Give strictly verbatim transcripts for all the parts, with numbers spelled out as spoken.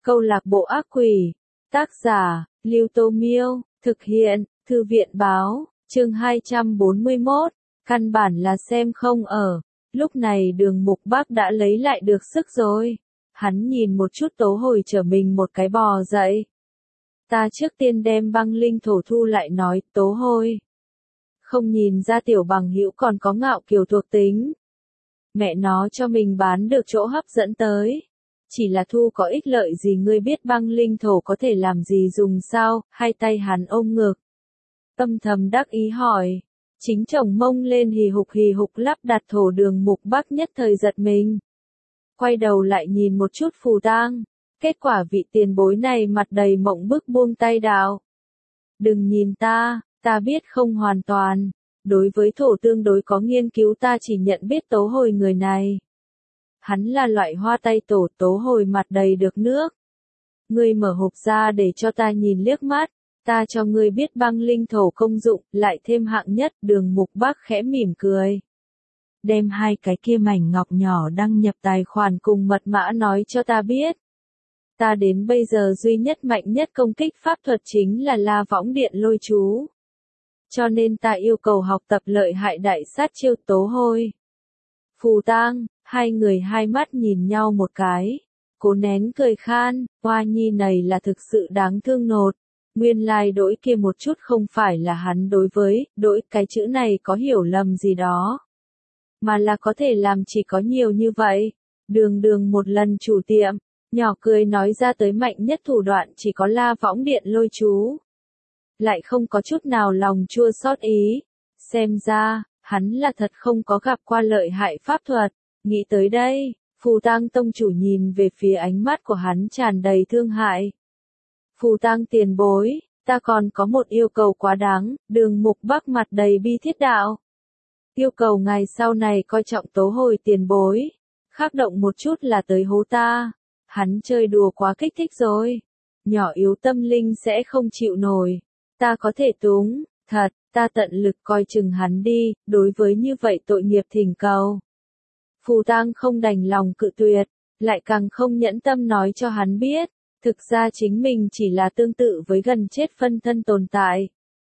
Câu lạc bộ ác quỷ. Tác giả, Lưu Tô Miêu. Thực hiện, Thư viện Báo. Chương hai trăm bốn mươi mốt. Căn bản là xem không ở. Lúc này Đường Mục Bác đã lấy lại được sức rồi. Hắn nhìn một chút Tố Hồi trở mình một cái bò dậy. Ta trước tiên đem băng linh thổ thu lại nói, Tố Hồi. Không nhìn ra tiểu bằng hữu còn có ngạo kiều thuộc tính. Mẹ nó cho mình bán được chỗ hấp dẫn tới. Chỉ là thu có ích lợi gì, ngươi biết băng linh thổ có thể làm gì dùng sao? Hai tay hắn ôm ngực. Âm thầm đắc ý hỏi. Chính chồng mông lên hì hục hì hục lắp đặt thổ. Đường Mục Bác nhất thời giật mình. Quay đầu lại nhìn một chút Phù Tang. Kết quả vị tiền bối này mặt đầy mộng bức buông tay đạo. Đừng nhìn ta, ta biết không hoàn toàn. Đối với thổ tương đối có nghiên cứu, ta chỉ nhận biết Tố Hồi người này. Hắn là loại hoa tay tổ. Tố Hồi mặt đầy được nước. Ngươi mở hộp ra để cho ta nhìn liếc mắt. Ta cho ngươi biết băng linh thổ công dụng, lại thêm hạng nhất. Đường Mục Bác khẽ mỉm cười. Đem hai cái kia mảnh ngọc nhỏ đăng nhập tài khoản cùng mật mã nói cho ta biết. Ta đến bây giờ duy nhất mạnh nhất công kích pháp thuật chính là La Võng Điện Lôi Chú. Cho nên ta yêu cầu học tập lợi hại đại sát chiêu. Tố Hồi. Phù Tang, hai người hai mắt nhìn nhau một cái. Cố nén cười khan, Hoa Nhi này là thực sự đáng thương nột. Nguyên lai đỗi kia một chút không phải là hắn đối với, đỗi cái chữ này có hiểu lầm gì đó. Mà là có thể làm chỉ có nhiều như vậy. Đường đường một lần chủ tiệm, nhỏ cười nói ra tới mạnh nhất thủ đoạn chỉ có La Võng Điện Lôi Chú. Lại không có chút nào lòng chua xót ý. Xem ra, hắn là thật không có gặp qua lợi hại pháp thuật. Nghĩ tới đây, Phù Tang tông chủ nhìn về phía ánh mắt của hắn tràn đầy thương hại. Phù Tang tiền bối, ta còn có một yêu cầu quá đáng. Đường Mục Bác mặt đầy bi thiết đạo. Yêu cầu ngài sau này coi trọng Tố Hồi tiền bối. Khác động một chút là tới hố ta. Hắn chơi đùa quá kích thích rồi. Nhỏ yếu tâm linh sẽ không chịu nổi. Ta có thể túng, thật, ta tận lực coi chừng hắn đi. Đối với như vậy tội nghiệp thỉnh cầu. Phù Tang không đành lòng cự tuyệt, lại càng không nhẫn tâm nói cho hắn biết. Thực ra chính mình chỉ là tương tự với gần chết phân thân tồn tại.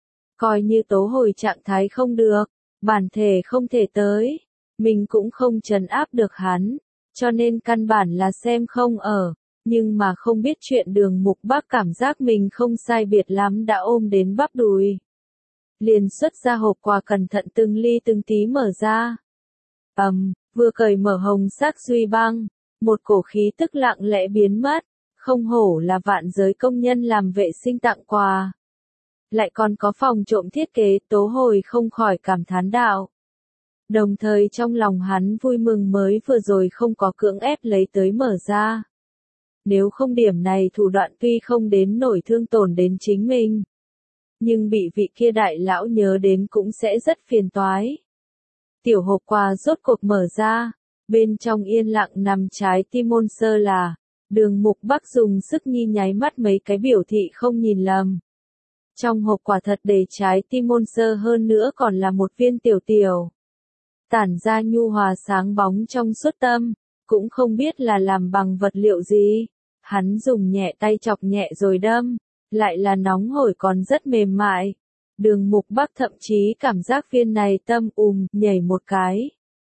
Coi như Tố Hồi trạng thái không được, bản thể không thể tới, mình cũng không trấn áp được hắn, cho nên căn bản là xem không ở. Nhưng mà không biết chuyện Đường Mục Bác cảm giác mình không sai biệt lắm đã ôm đến bắp đùi. Liền xuất ra hộp quà cẩn thận từng ly từng tí mở ra. Ầm, um, vừa cởi mở hồng sắc duy băng, một cổ khí tức lặng lẽ biến mất. Không hổ là vạn giới công nhân làm vệ sinh tặng quà. Lại còn có phòng trộm thiết kế. Tố Hồi không khỏi cảm thán đạo. Đồng thời trong lòng hắn vui mừng mới vừa rồi không có cưỡng ép lấy tới mở ra. Nếu không điểm này thủ đoạn tuy không đến nổi thương tổn đến chính mình. Nhưng bị vị kia đại lão nhớ đến cũng sẽ rất phiền toái. Tiểu hộp quà rốt cuộc mở ra. Bên trong yên lặng nằm trái tim môn sơ là. Đường Mục Bác dùng sức nhi nháy mắt mấy cái biểu thị không nhìn lầm. Trong hộp quả thật để trái tim môn sơ, hơn nữa còn là một viên tiểu tiểu. Tản ra nhu hòa sáng bóng trong suốt tâm, cũng không biết là làm bằng vật liệu gì. Hắn dùng nhẹ tay chọc nhẹ rồi đâm, lại là nóng hổi còn rất mềm mại. Đường Mục Bác thậm chí cảm giác viên này tâm ùm nhảy một cái.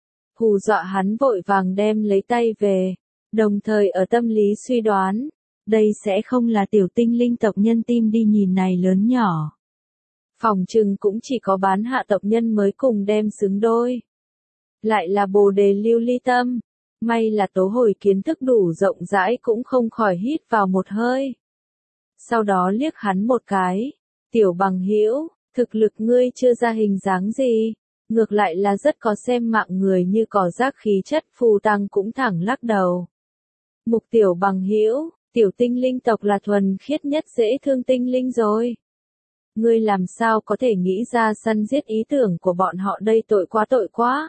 Hù dọa hắn vội vàng đem lấy tay về. Đồng thời ở tâm lý suy đoán, đây sẽ không là tiểu tinh linh tộc nhân tim đi nhìn này lớn nhỏ. Phòng trừng cũng chỉ có bán hạ tộc nhân mới cùng đem xứng đôi. Lại là bồ đề lưu ly tâm. May là Tố Hồi kiến thức đủ rộng rãi cũng không khỏi hít vào một hơi. Sau đó liếc hắn một cái. Tiểu bằng hữu, thực lực ngươi chưa ra hình dáng gì. Ngược lại là rất có xem mạng người như cỏ rác khí chất. Phù Tang cũng thẳng lắc đầu. Mục tiểu bằng hữu, tiểu tinh linh tộc là thuần khiết nhất dễ thương tinh linh rồi. Ngươi làm sao có thể nghĩ ra săn giết ý tưởng của bọn họ đây, tội quá tội quá.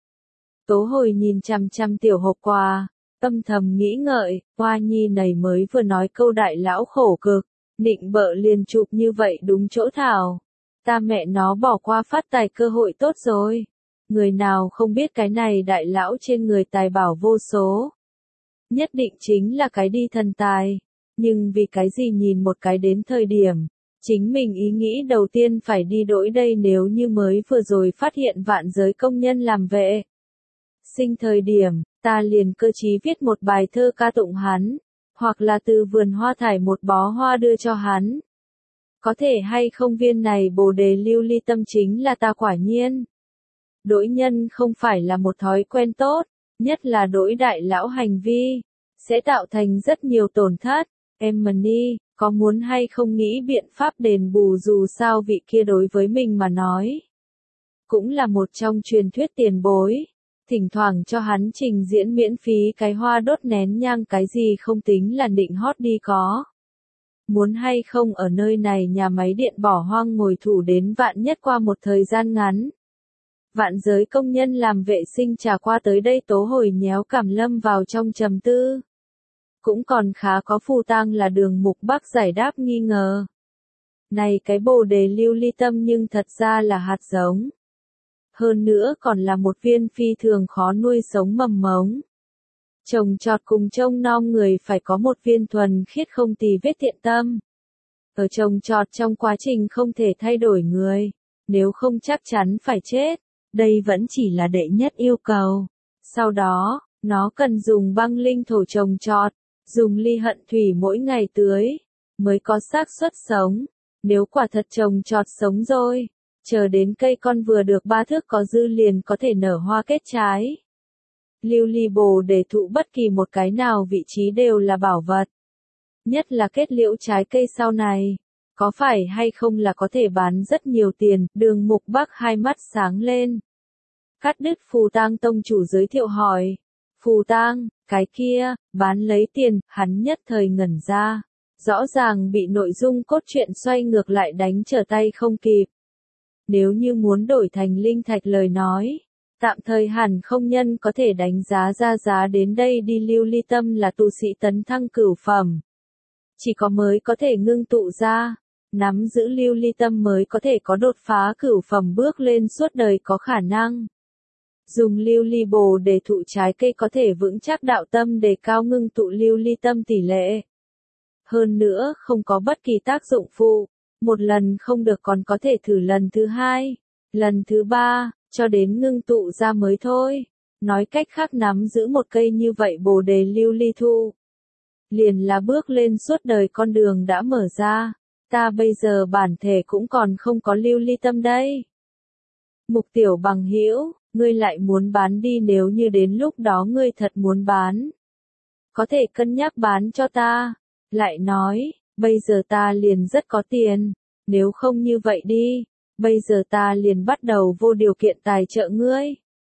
Tố Hồi nhìn chằm chằm tiểu hộp quà, âm thầm nghĩ ngợi. Hoa Nhi này mới vừa nói câu đại lão khổ cực, nịnh bợ liền chụp như vậy đúng chỗ thảo. Ta mẹ nó bỏ qua phát tài cơ hội tốt rồi. Người nào không biết cái này đại lão trên người tài bảo vô số. Nhất định chính là cái đi thần tài. Nhưng vì cái gì nhìn một cái đến thời điểm, chính mình ý nghĩ đầu tiên phải đi đổi đây nếu như mới vừa rồi phát hiện vạn giới công nhân làm vệ sinh thời điểm, ta liền cơ trí viết một bài thơ ca tụng hắn, hoặc là từ vườn hoa thải một bó hoa đưa cho hắn. Có thể hay không viên này bồ đề lưu ly tâm chính là ta quả nhiên. Đổi nhân không phải là một thói quen tốt, nhất là đổi đại lão hành vi, sẽ tạo thành rất nhiều tổn thất. Emily, có muốn hay không nghĩ biện pháp đền bù dù sao vị kia đối với mình mà nói. Cũng là một trong truyền thuyết tiền bối. Thỉnh thoảng cho hắn trình diễn miễn phí cái hoa đốt nén nhang cái gì không tính là nịnh hót đi có. Muốn hay không ở nơi này nhà máy điện bỏ hoang ngồi thủ đến vạn nhất qua một thời gian ngắn. Vạn giới công nhân làm vệ sinh trà qua tới đây tố hồi nhéo cảm lâm vào trong trầm tư. Cũng còn khá có phù tang là Đường Mục Bắc giải đáp nghi ngờ. Này cái bồ đề lưu ly tâm nhưng thật ra là hạt giống. Hơn nữa còn là một viên phi thường khó nuôi sống mầm mống. Trồng trọt cùng trông nom người phải có một viên thuần khiết không tì vết thiện tâm. Ở trồng trọt trong quá trình không thể thay đổi người, nếu không chắc chắn phải chết. Đây vẫn chỉ là đệ nhất yêu cầu. Sau đó, nó cần dùng băng linh thổ trồng trọt, dùng ly hận thủy mỗi ngày tưới, mới có xác suất sống. Nếu quả thật trồng trọt sống rồi, chờ đến cây con vừa được ba thước có dư liền có thể nở hoa kết trái. Lưu ly bồ đề thụ bất kỳ một cái nào vị trí đều là bảo vật. Nhất là kết liễu trái cây sau này. Có phải hay không là có thể bán rất nhiều tiền, Đường Mục Bắc hai mắt sáng lên. Cắt đứt Phù Tang tông chủ giới thiệu hỏi. Phù Tang, cái kia, bán lấy tiền, hắn nhất thời ngẩn ra. Rõ ràng bị nội dung cốt truyện xoay ngược lại đánh trở tay không kịp. Nếu như muốn đổi thành linh thạch lời nói, tạm thời hẳn không nhân có thể đánh giá ra giá đến đây đi. Lưu ly tâm là tu sĩ tấn thăng cửu phẩm. Chỉ có mới có thể ngưng tụ ra, nắm giữ lưu ly tâm mới có thể có đột phá cửu phẩm bước lên suốt đời có khả năng. Dùng lưu ly bồ để thụ trái cây có thể vững chắc đạo tâm đề cao ngưng tụ lưu ly tâm tỷ lệ. Hơn nữa không có bất kỳ tác dụng phụ, một lần không được còn có thể thử lần thứ hai, lần thứ ba, cho đến ngưng tụ ra mới thôi. Nói cách khác nắm giữ một cây như vậy bồ đề lưu ly thụ, liền là bước lên suốt đời con đường đã mở ra. Ta bây giờ bản thể cũng còn không có lưu ly tâm đây. Mục Tiểu bằng hữu, ngươi lại muốn bán đi, nếu như đến lúc đó ngươi thật muốn bán, có thể cân nhắc bán cho ta. Lại nói, bây giờ ta liền rất có tiền, nếu không như vậy đi, bây giờ ta liền bắt đầu vô điều kiện tài trợ ngươi.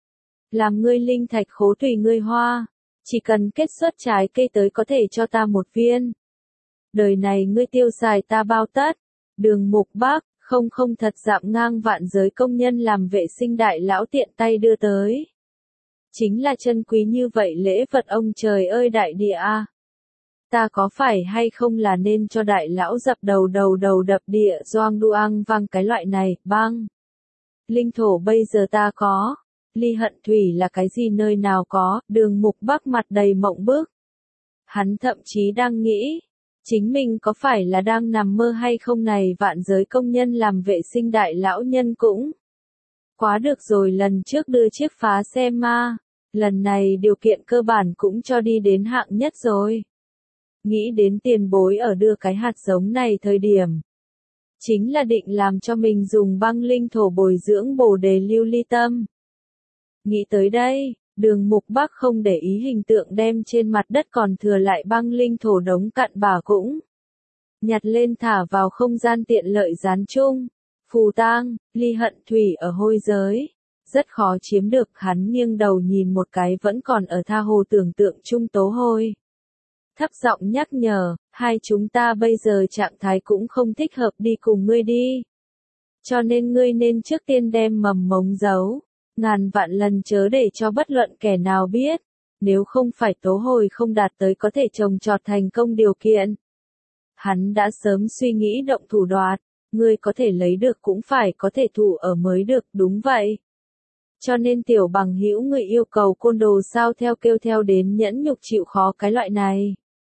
Làm ngươi linh thạch khố tùy ngươi hoa, chỉ cần kết xuất trái cây tới có thể cho ta một viên. Đời này ngươi tiêu xài ta bao tất. Đường Mục Bắc, không không thật dạm ngang vạn giới công nhân làm vệ sinh đại lão tiện tay đưa tới. Chính là chân quý như vậy lễ vật ông trời ơi đại địa a. Ta có phải hay không là nên cho đại lão dập đầu đầu đầu đập địa doang đuang vang cái loại này, băng. Linh thổ bây giờ ta có, ly hận thủy là cái gì nơi nào có, Đường Mục Bắc mặt đầy mộng bức. Hắn thậm chí đang nghĩ, chính mình có phải là đang nằm mơ hay không này vạn giới công nhân làm vệ sinh đại lão nhân cũng. Quá được rồi, lần trước đưa chiếc phá xe ma, lần này điều kiện cơ bản cũng cho đi đến hạng nhất rồi. Nghĩ đến tiền bối ở đưa cái hạt giống này thời điểm, chính là định làm cho mình dùng băng linh thổ bồi dưỡng bồ đề lưu ly tâm. Nghĩ tới đây, Đường Mục Bắc không để ý hình tượng đem trên mặt đất còn thừa lại băng linh thổ đống cặn bã cũng nhặt lên thả vào không gian tiện lợi dán chung. Phù tang, ly hận thủy ở hôi giới, rất khó chiếm được. Hắn nghiêng đầu nhìn một cái vẫn còn ở tha hồ tưởng tượng chung tố hôi. Thấp giọng nhắc nhở, hai chúng ta bây giờ trạng thái cũng không thích hợp đi cùng ngươi đi. Cho nên ngươi nên trước tiên đem mầm mống giấu. Ngàn vạn lần chớ để cho bất luận kẻ nào biết, nếu không phải tố hồi không đạt tới có thể trồng trọt thành công điều kiện. Hắn đã sớm suy nghĩ động thủ đoạt, ngươi có thể lấy được cũng phải có thể thủ ở mới được, đúng vậy. Cho nên tiểu bằng hữu người yêu cầu côn đồ sao theo kêu theo đến nhẫn nhục chịu khó cái loại này.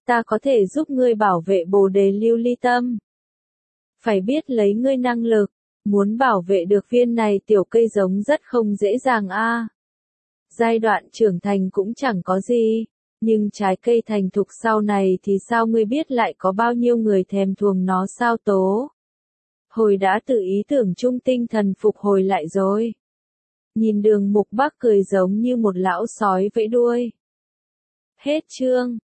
ta có thể giúp ngươi bảo vệ bồ đề lưu ly tâm. Phải biết lấy ngươi năng lực, muốn bảo vệ được viên này tiểu cây giống rất không dễ dàng a. À. Giai đoạn trưởng thành cũng chẳng có gì, nhưng trái cây thành thục sau này thì sao ngươi biết lại có bao nhiêu người thèm thuồng nó sao Tố? Hồi đã tự ý tưởng chung tinh thần phục hồi lại rồi. Nhìn Đường Mục Bắc cười giống như một lão sói vẫy đuôi. Hết chương.